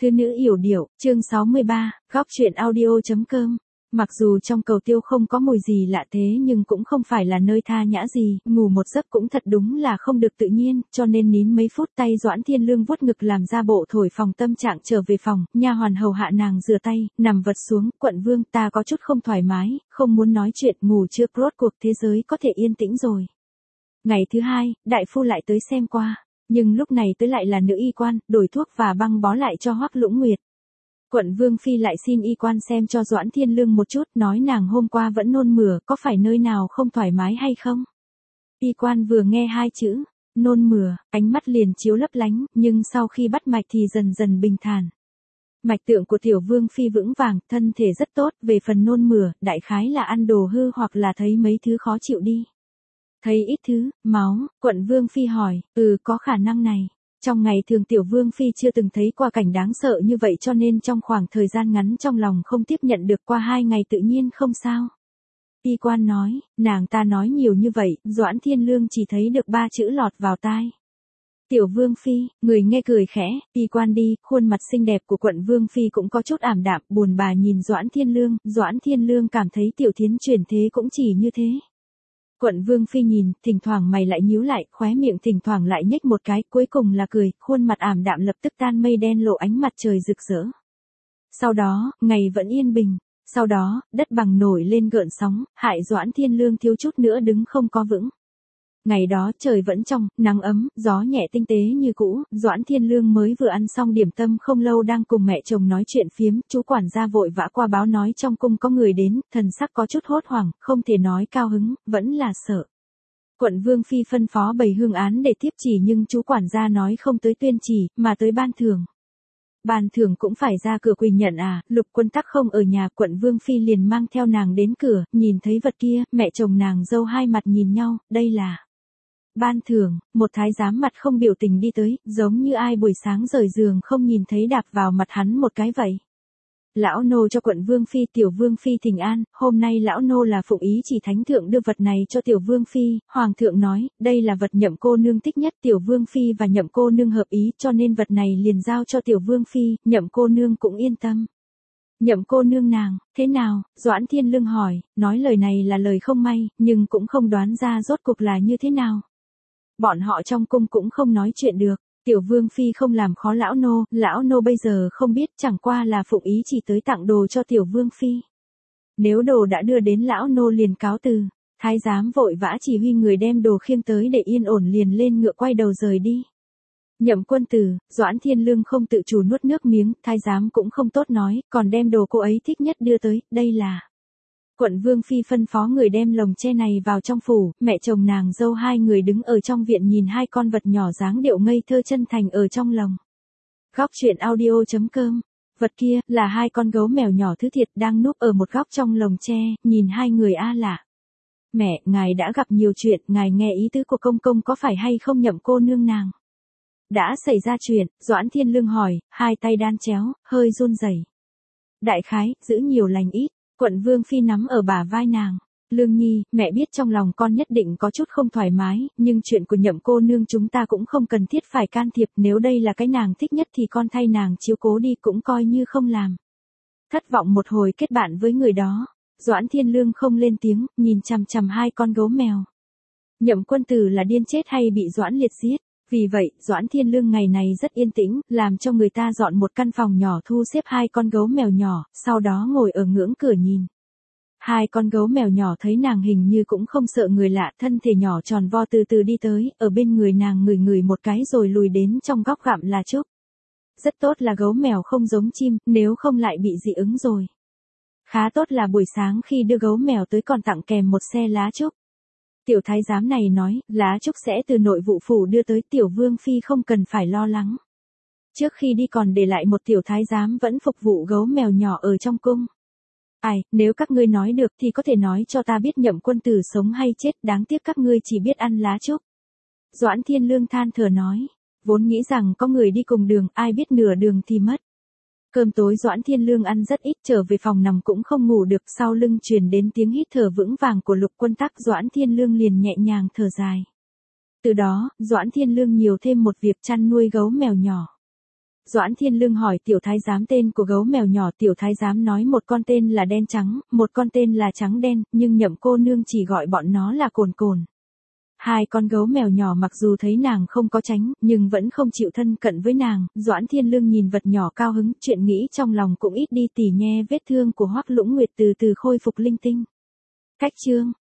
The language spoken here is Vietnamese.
Thư nữ yểu điệu, chương 63, góc truyện audio.com. Mặc dù trong cầu tiêu không có mùi gì lạ thế nhưng cũng không phải là nơi tha nhã gì, ngủ một giấc cũng thật đúng là không được tự nhiên, cho nên nín mấy phút tay Doãn Thiên Lương vuốt ngực làm ra bộ thổi phòng tâm trạng trở về phòng, nha hoàn hầu hạ nàng rửa tay, nằm vật xuống, quận vương ta có chút không thoải mái, không muốn nói chuyện, ngủ chưa, rốt cuộc thế giới có thể yên tĩnh rồi. Ngày thứ hai, đại phu lại tới xem qua. Nhưng lúc này tới lại là nữ y quan, đổi thuốc và băng bó lại cho Hoắc Lũng Nguyệt. Quận Vương Phi lại xin y quan xem cho Doãn Thiên Lương một chút, nói nàng hôm qua vẫn nôn mửa, có phải nơi nào không thoải mái hay không? Y quan vừa nghe hai chữ, nôn mửa, ánh mắt liền chiếu lấp lánh, nhưng sau khi bắt mạch thì dần dần bình thản. Mạch tượng của Tiểu Vương Phi vững vàng, thân thể rất tốt, về phần nôn mửa, đại khái là ăn đồ hư hoặc là thấy mấy thứ khó chịu đi. Thấy ít thứ, máu, quận Vương Phi hỏi, có khả năng này. Trong ngày thường Tiểu Vương Phi chưa từng thấy qua cảnh đáng sợ như vậy cho nên trong khoảng thời gian ngắn trong lòng không tiếp nhận được, qua 2 ngày tự nhiên không sao. Y quan nói, nàng ta nói nhiều như vậy, Doãn Thiên Lương chỉ thấy được 3 chữ lọt vào tai. Tiểu Vương Phi, người nghe cười khẽ, y quan đi, khuôn mặt xinh đẹp của quận Vương Phi cũng có chút ảm đạm, buồn bà nhìn Doãn Thiên Lương cảm thấy Tiểu Thiến chuyển thế cũng chỉ như thế. Quận Vương Phi nhìn, thỉnh thoảng mày lại nhíu lại, khóe miệng thỉnh thoảng lại nhếch một cái, cuối cùng là cười, khuôn mặt ảm đạm lập tức tan mây đen lộ ánh mặt trời rực rỡ. Sau đó, ngày vẫn yên bình, sau đó, đất bằng nổi lên gợn sóng, hại Doãn Thiên Lương thiếu chút nữa đứng không có vững. Ngày đó trời vẫn trong, nắng ấm, gió nhẹ tinh tế như cũ, Doãn Thiên Lương mới vừa ăn xong điểm tâm không lâu đang cùng mẹ chồng nói chuyện phiếm, chú quản gia vội vã qua báo nói trong cung có người đến, thần sắc có chút hốt hoảng, không thể nói cao hứng, vẫn là sợ. Quận Vương Phi phân phó bày hương án để tiếp chỉ nhưng chú quản gia nói không tới tuyên chỉ, mà tới ban thưởng. Ban thưởng cũng phải ra cửa quỳ nhận à, Lục Quân Tắc không ở nhà, quận Vương Phi liền mang theo nàng đến cửa, nhìn thấy vật kia, mẹ chồng nàng dâu hai mặt nhìn nhau, đây là ban thưởng. Một thái giám mặt không biểu tình đi tới, giống như ai buổi sáng rời giường không nhìn thấy đạp vào mặt hắn một cái vậy. Lão nô cho quận Vương Phi, Tiểu Vương Phi thỉnh an, hôm nay lão nô là phụng ý chỉ thánh thượng đưa vật này cho Tiểu Vương Phi, Hoàng thượng nói, đây là vật Nhậm cô nương thích nhất, Tiểu Vương Phi và Nhậm cô nương hợp ý cho nên vật này liền giao cho Tiểu Vương Phi, Nhậm cô nương cũng yên tâm. Nhậm cô nương nàng, thế nào? Doãn Thiên Lương hỏi, nói lời này là lời không may, nhưng cũng không đoán ra rốt cuộc là như thế nào. Bọn họ trong cung cũng không nói chuyện được. Tiểu Vương Phi không làm khó lão nô bây giờ không biết, chẳng qua là phụng ý chỉ tới tặng đồ cho Tiểu Vương Phi. Nếu đồ đã đưa đến lão nô liền cáo từ. Thái giám vội vã chỉ huy người đem đồ khiêng tới để yên ổn liền lên ngựa quay đầu rời đi. Nhậm quân tử, Doãn Thiên Lương không tự chủ nuốt nước miếng, thái giám cũng không tốt nói, còn đem đồ cô ấy thích nhất đưa tới, đây là. Quận Vương Phi phân phó người đem lồng tre này vào trong phủ, mẹ chồng nàng dâu hai người đứng ở trong viện nhìn hai con vật nhỏ dáng điệu ngây thơ chân thành ở trong lồng. Góc truyện audio.com. Vật kia là hai con gấu mèo nhỏ thứ thiệt đang núp ở một góc trong lồng tre, nhìn hai người lạ. Mẹ, ngài đã gặp nhiều chuyện, ngài nghe ý tứ của công công có phải hay không Nhậm cô nương nàng? Đã xảy ra chuyện, Doãn Thiên Lương hỏi, hai tay đan chéo, hơi run rẩy. Đại khái, giữ nhiều lành ít. Quận Vương Phi nắm ở bả vai nàng. Lương Nhi, mẹ biết trong lòng con nhất định có chút không thoải mái, nhưng chuyện của Nhậm cô nương chúng ta cũng không cần thiết phải can thiệp, nếu đây là cái nàng thích nhất thì con thay nàng chiếu cố đi cũng coi như không làm. Thất vọng một hồi kết bạn với người đó, Doãn Thiên Lương không lên tiếng, nhìn chằm chằm hai con gấu mèo. Nhậm quân tử là điên chết hay bị Doãn Liệt giết? Vì vậy, Doãn Thiên Lương ngày này rất yên tĩnh, làm cho người ta dọn một căn phòng nhỏ thu xếp hai con gấu mèo nhỏ, sau đó ngồi ở ngưỡng cửa nhìn. Hai con gấu mèo nhỏ thấy nàng hình như cũng không sợ người lạ, thân thể nhỏ tròn vo từ từ đi tới, ở bên người nàng ngửi ngửi một cái rồi lùi đến trong góc gặm lá trúc. Rất tốt là gấu mèo không giống chim, nếu không lại bị dị ứng rồi. Khá tốt là buổi sáng khi đưa gấu mèo tới còn tặng kèm một xe lá trúc. Tiểu thái giám này nói, lá trúc sẽ từ nội vụ phủ đưa tới, Tiểu Vương Phi không cần phải lo lắng. Trước khi đi còn để lại một tiểu thái giám vẫn phục vụ gấu mèo nhỏ ở trong cung. Ai, nếu các ngươi nói được thì có thể nói cho ta biết Nhậm quân tử sống hay chết, đáng tiếc các ngươi chỉ biết ăn lá trúc. Doãn Thiên Lương than thở nói, vốn nghĩ rằng có người đi cùng đường, ai biết nửa đường thì mất. Cơm tối Doãn Thiên Lương ăn rất ít, trở về phòng nằm cũng không ngủ được, sau lưng truyền đến tiếng hít thở vững vàng của Lục Quân Tắc, Doãn Thiên Lương liền nhẹ nhàng thở dài. Từ đó, Doãn Thiên Lương nhiều thêm một việc chăn nuôi gấu mèo nhỏ. Doãn Thiên Lương hỏi tiểu thái giám tên của gấu mèo nhỏ, tiểu thái giám nói một con tên là đen trắng, một con tên là trắng đen, nhưng Nhậm cô nương chỉ gọi bọn nó là Cồn Cồn. Hai con gấu mèo nhỏ mặc dù thấy nàng không có tránh, nhưng vẫn không chịu thân cận với nàng. Doãn Thiên Lương nhìn vật nhỏ cao hứng, chuyện nghĩ trong lòng cũng ít đi, tỉ nhe vết thương của Hoắc Lũng Nguyệt từ từ khôi phục linh tinh. Cách chương